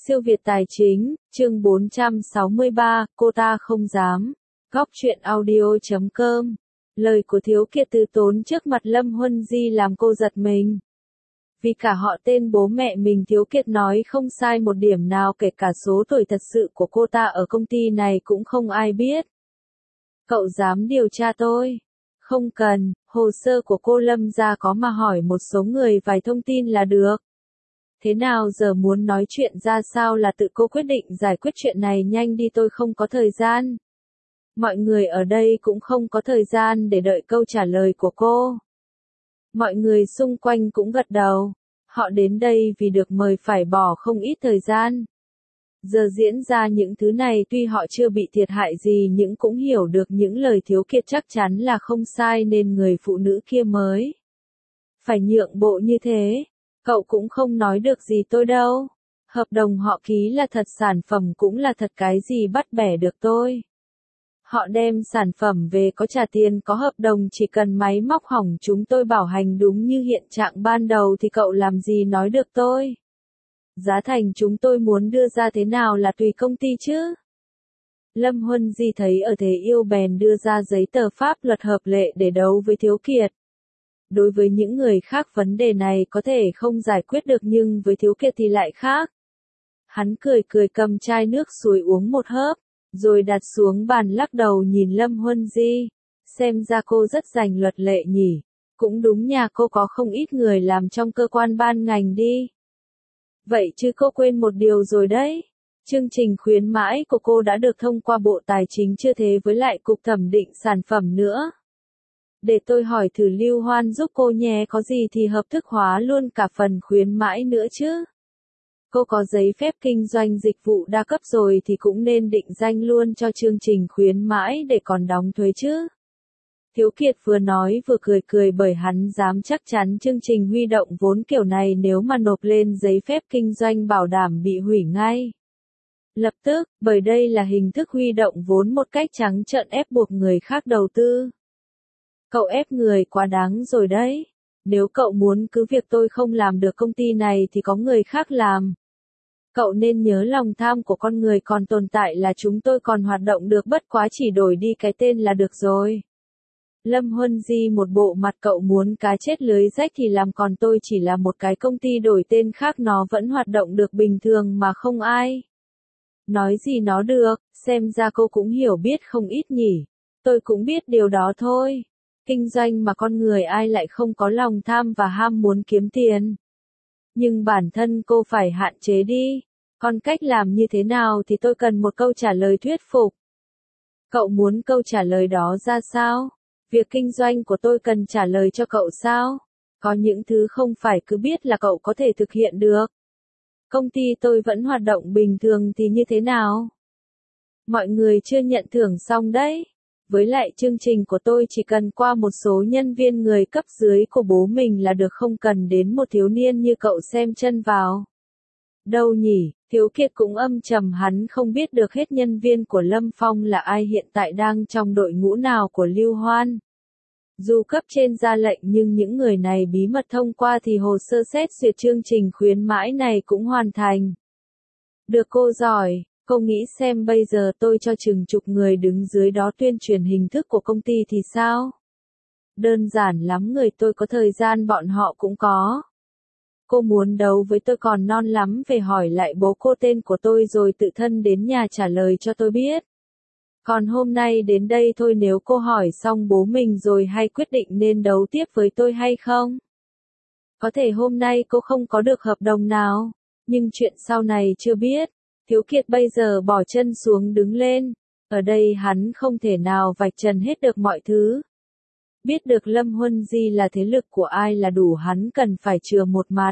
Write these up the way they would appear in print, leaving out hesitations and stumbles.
Siêu Việt Tài Chính, chương 463, cô ta không dám. Góc truyện audio.com. Lời của Thiếu Kiệt từ tốn trước mặt Lâm Huân Di làm cô giật mình. Vì cả họ tên bố mẹ mình, Thiếu Kiệt nói không sai một điểm nào, kể cả số tuổi thật sự của cô ta ở công ty này cũng không ai biết. Cậu dám điều tra tôi? Không cần, hồ sơ của cô Lâm gia có mà hỏi một số người vài thông tin là được. Thế nào giờ muốn nói chuyện ra sao là tự cô quyết định, giải quyết chuyện này nhanh đi, tôi không có thời gian. Mọi người ở đây cũng không có thời gian để đợi câu trả lời của cô. Mọi người xung quanh cũng gật đầu. Họ đến đây vì được mời phải bỏ không ít thời gian. Giờ diễn ra những thứ này tuy họ chưa bị thiệt hại gì nhưng cũng hiểu được những lời Thiếu Kiệt chắc chắn là không sai, nên người phụ nữ kia mới phải nhượng bộ như thế. Cậu cũng không nói được gì tôi đâu. Hợp đồng họ ký là thật, sản phẩm cũng là thật, cái gì bắt bẻ được tôi. Họ đem sản phẩm về có trả tiền, có hợp đồng, chỉ cần máy móc hỏng chúng tôi bảo hành đúng như hiện trạng ban đầu thì cậu làm gì nói được tôi. Giá thành chúng tôi muốn đưa ra thế nào là tùy công ty chứ. Lâm Huân Di thấy ở thế yêu bèn đưa ra giấy tờ pháp luật hợp lệ để đấu với Thiếu Kiệt. Đối với những người khác vấn đề này có thể không giải quyết được, nhưng với Thiếu Kiệt thì lại khác. Hắn cười cười cầm chai nước suối uống một hớp, rồi đặt xuống bàn lắc đầu nhìn Lâm Huân Di. Xem ra cô rất rành luật lệ nhỉ. Cũng đúng, nhà cô có không ít người làm trong cơ quan ban ngành đi. Vậy chứ cô quên một điều rồi đấy. Chương trình khuyến mãi của cô đã được thông qua Bộ Tài chính chưa, thế với lại Cục Thẩm định Sản phẩm nữa. Để tôi hỏi thử Lưu Hoan giúp cô nhé, có gì thì hợp thức hóa luôn cả phần khuyến mãi nữa chứ. Cô có giấy phép kinh doanh dịch vụ đa cấp rồi thì cũng nên định danh luôn cho chương trình khuyến mãi để còn đóng thuế chứ. Thiếu Kiệt vừa nói vừa cười cười, bởi hắn dám chắc chắn chương trình huy động vốn kiểu này nếu mà nộp lên giấy phép kinh doanh bảo đảm bị hủy ngay lập tức, bởi đây là hình thức huy động vốn một cách trắng trợn ép buộc người khác đầu tư. Cậu ép người quá đáng rồi đấy. Nếu cậu muốn cứ việc tôi không làm được công ty này thì có người khác làm. Cậu nên nhớ lòng tham của con người còn tồn tại là chúng tôi còn hoạt động được, bất quá chỉ đổi đi cái tên là được rồi. Lâm Huân Di một bộ mặt cậu muốn cá chết lưới rách thì làm, còn tôi chỉ là một cái công ty đổi tên khác, nó vẫn hoạt động được bình thường mà không ai nói gì nó được. Xem ra cô cũng hiểu biết không ít nhỉ. Tôi cũng biết điều đó thôi. Kinh doanh mà con người ai lại không có lòng tham và ham muốn kiếm tiền. Nhưng bản thân cô phải hạn chế đi. Còn cách làm như thế nào thì tôi cần một câu trả lời thuyết phục. Cậu muốn câu trả lời đó ra sao? Việc kinh doanh của tôi cần trả lời cho cậu sao? Có những thứ không phải cứ biết là cậu có thể thực hiện được. Công ty tôi vẫn hoạt động bình thường thì như thế nào? Mọi người chưa nhận thưởng xong đấy. Với lại chương trình của tôi chỉ cần qua một số nhân viên người cấp dưới của bố mình là được, không cần đến một thiếu niên như cậu xem chân vào. Đâu nhỉ, Thiếu Kiệt cũng âm trầm, hắn không biết được hết nhân viên của Lâm Phong là ai, hiện tại đang trong đội ngũ nào của Lưu Hoan. Dù cấp trên ra lệnh nhưng những người này bí mật thông qua thì hồ sơ xét duyệt chương trình khuyến mãi này cũng hoàn thành. Được cô giỏi. Cô nghĩ xem bây giờ tôi cho chừng chục người đứng dưới đó tuyên truyền hình thức của công ty thì sao? Đơn giản lắm, người tôi có thời gian bọn họ cũng có. Cô muốn đấu với tôi còn non lắm, về hỏi lại bố cô tên của tôi rồi tự thân đến nhà trả lời cho tôi biết. Còn hôm nay đến đây thôi, nếu cô hỏi xong bố mình rồi hay quyết định nên đấu tiếp với tôi hay không? Có thể hôm nay cô không có được hợp đồng nào, nhưng chuyện sau này chưa biết. Thiếu Kiệt bây giờ bỏ chân xuống đứng lên. Ở đây hắn không thể nào vạch trần hết được mọi thứ. Biết được Lâm Huân Di là thế lực của ai là đủ, hắn cần phải chừa một mặt.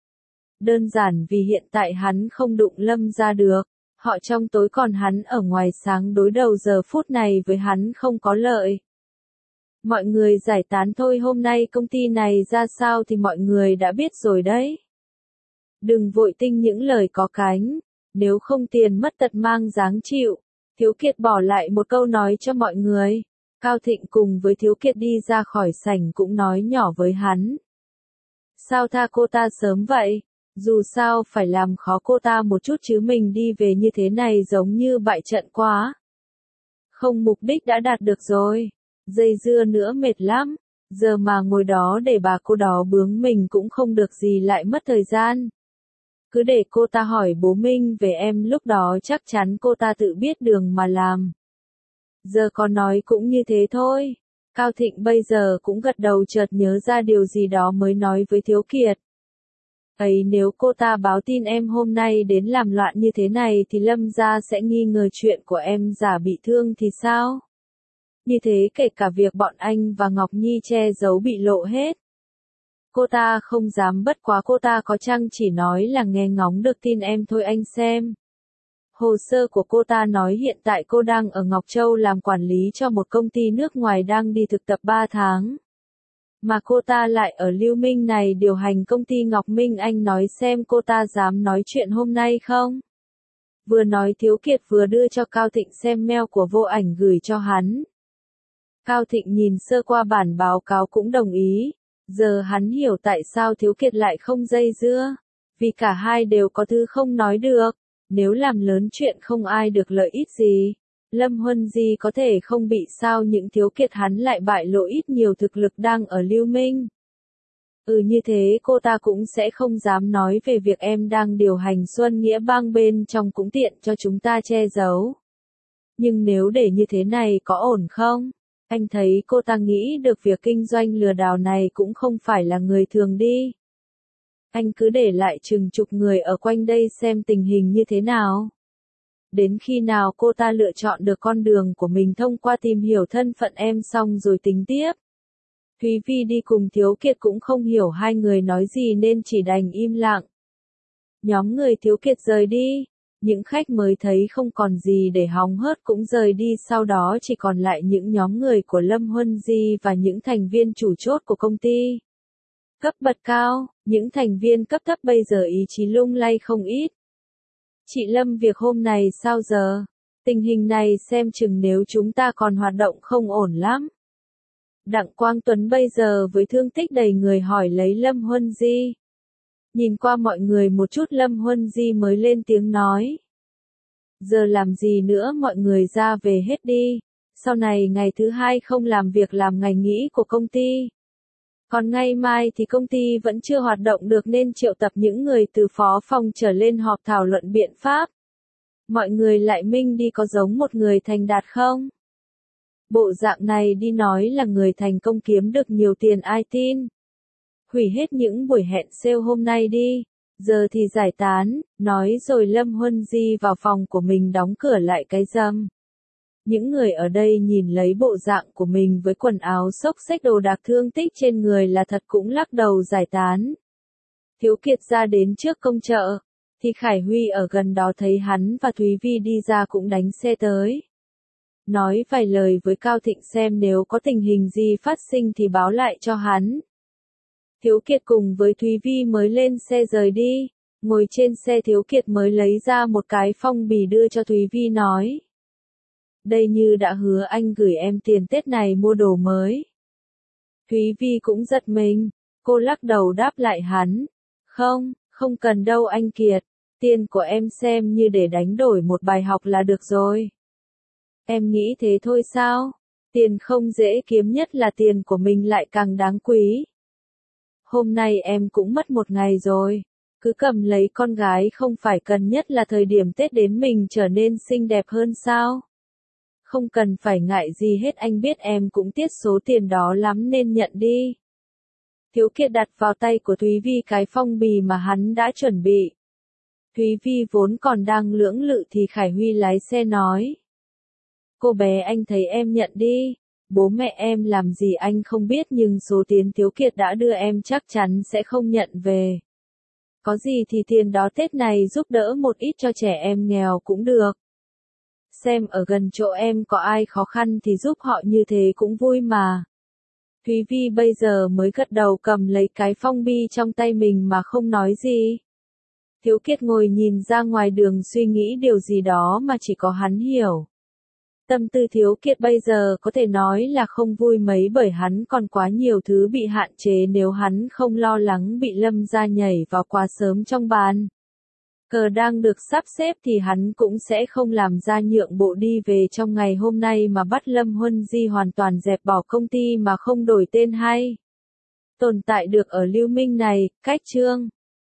Đơn giản vì hiện tại hắn không đụng Lâm ra được. Họ trong tối còn hắn ở ngoài sáng, đối đầu giờ phút này với hắn không có lợi. Mọi người giải tán thôi, hôm nay công ty này ra sao thì mọi người đã biết rồi đấy. Đừng vội tin những lời có cánh. Nếu không tiền mất tật mang dáng chịu. Thiếu Kiệt bỏ lại một câu nói cho mọi người. Cao Thịnh cùng với Thiếu Kiệt đi ra khỏi sảnh cũng nói nhỏ với hắn. Sao tha cô ta sớm vậy? Dù sao phải làm khó cô ta một chút chứ mình đi về như thế này giống như bại trận quá. Không, mục đích đã đạt được rồi. Dây dưa nữa mệt lắm. Giờ mà ngồi đó để bà cô đó bướng mình cũng không được gì, lại mất thời gian. Cứ để cô ta hỏi bố Minh về em, lúc đó chắc chắn cô ta tự biết đường mà làm. Giờ có nói cũng như thế thôi. Cao Thịnh bây giờ cũng gật đầu, chợt nhớ ra điều gì đó mới nói với Thiếu Kiệt. Ấy, nếu cô ta báo tin em hôm nay đến làm loạn như thế này thì Lâm gia sẽ nghi ngờ chuyện của em giả bị thương thì sao? Như thế kể cả việc bọn anh và Ngọc Nhi che giấu bị lộ hết. Cô ta không dám, bất quá cô ta có chăng chỉ nói là nghe ngóng được tin em thôi anh xem. Hồ sơ của cô ta nói hiện tại cô đang ở Ngọc Châu làm quản lý cho một công ty nước ngoài, đang đi thực tập 3 tháng. Mà cô ta lại ở Lưu Minh này điều hành công ty Ngọc Minh, anh nói xem cô ta dám nói chuyện hôm nay không? Vừa nói Thiếu Kiệt vừa đưa cho Cao Thịnh xem mail của Vô Ảnh gửi cho hắn. Cao Thịnh nhìn sơ qua bản báo cáo cũng đồng ý. Giờ hắn hiểu tại sao Thiếu Kiệt lại không dây dưa. Vì cả hai đều có thứ không nói được. Nếu làm lớn chuyện không ai được lợi ích gì. Lâm Huân Di có thể không bị sao, những Thiếu Kiệt hắn lại bại lộ ít nhiều thực lực đang ở Lưu Minh. Như thế cô ta cũng sẽ không dám nói về việc em đang điều hành Xuân Nghĩa Bang bên trong, cũng tiện cho chúng ta che giấu. Nhưng nếu để như thế này có ổn không? Anh thấy cô ta nghĩ được việc kinh doanh lừa đảo này cũng không phải là người thường đi. Anh cứ để lại chừng chục người ở quanh đây xem tình hình như thế nào. Đến khi nào cô ta lựa chọn được con đường của mình thông qua tìm hiểu thân phận em xong rồi tính tiếp. Thúy Vi đi cùng Thiếu Kiệt cũng không hiểu hai người nói gì nên chỉ đành im lặng. Nhóm người Thiếu Kiệt rời đi. Những khách mới thấy không còn gì để hóng hớt cũng rời đi, sau đó chỉ còn lại những nhóm người của Lâm Huân Di và những thành viên chủ chốt của công ty. Cấp bậc cao, những thành viên cấp thấp bây giờ ý chí lung lay không ít. Chị Lâm, việc hôm này sao giờ? Tình hình này xem chừng nếu chúng ta còn hoạt động không ổn lắm. Đặng Quang Tuấn bây giờ với thương tích đầy người hỏi lấy Lâm Huân Di. Nhìn qua mọi người một chút, Lâm Huân Di mới lên tiếng nói. Giờ làm gì nữa, mọi người ra về hết đi. Sau này ngày thứ hai không làm việc làm ngày nghỉ của công ty. Còn ngày mai thì công ty vẫn chưa hoạt động được nên triệu tập những người từ phó phòng trở lên họp thảo luận biện pháp. Mọi người lại minh đi, có giống một người thành đạt không? Bộ dạng này đi nói là người thành công kiếm được nhiều tiền ai tin. Hủy hết những buổi hẹn sale hôm nay đi. Giờ thì giải tán, nói rồi Lâm Huân Di vào phòng của mình đóng cửa lại cái rầm. Những người ở đây nhìn lấy bộ dạng của mình với quần áo xốc xếch, đồ đạc thương tích trên người là thật cũng lắc đầu giải tán. Thiếu Kiệt ra đến trước công chợ, thì Khải Huy ở gần đó thấy hắn và Thúy Vi đi ra cũng đánh xe tới. Nói vài lời với Cao Thịnh xem nếu có tình hình gì phát sinh thì báo lại cho hắn. Thiếu Kiệt cùng với Thúy Vi mới lên xe rời đi. Ngồi trên xe Thiếu Kiệt mới lấy ra một cái phong bì đưa cho Thúy Vi nói. Đây như đã hứa anh gửi em tiền Tết này mua đồ mới. Thúy Vi cũng giật mình. Cô lắc đầu đáp lại hắn. Không cần đâu anh Kiệt. Tiền của em xem như để đánh đổi một bài học là được rồi. Em nghĩ thế thôi sao? Tiền không dễ kiếm, nhất là tiền của mình lại càng đáng quý. Hôm nay em cũng mất một ngày rồi. Cứ cầm lấy con gái không phải cần nhất là thời điểm Tết đến mình trở nên xinh đẹp hơn sao? Không cần phải ngại gì hết, anh biết em cũng tiếc số tiền đó lắm nên nhận đi. Thiếu Kiệt đặt vào tay của Thúy Vi cái phong bì mà hắn đã chuẩn bị. Thúy Vi vốn còn đang lưỡng lự thì Khải Huy lái xe nói. Cô bé, anh thấy em nhận đi. Bố mẹ em làm gì anh không biết, nhưng số tiền Thiếu Kiệt đã đưa em chắc chắn sẽ không nhận về. Có gì thì tiền đó Tết này giúp đỡ một ít cho trẻ em nghèo cũng được. Xem ở gần chỗ em có ai khó khăn thì giúp họ, như thế cũng vui mà. Thúy Vi bây giờ mới gật đầu, cầm lấy cái phong bì trong tay mình mà không nói gì. Thiếu Kiệt ngồi nhìn ra ngoài đường suy nghĩ điều gì đó mà chỉ có hắn hiểu. Tâm tư Thiếu Kiệt bây giờ có thể nói là không vui mấy bởi hắn còn quá nhiều thứ bị hạn chế nếu hắn không lo lắng bị Lâm gia nhảy vào quá sớm trong bàn. Cờ đang được sắp xếp thì hắn cũng sẽ không làm ra nhượng bộ đi về trong ngày hôm nay mà bắt Lâm Huân Di hoàn toàn dẹp bỏ công ty mà không đổi tên hay tồn tại được ở Lưu Minh này, cách chương.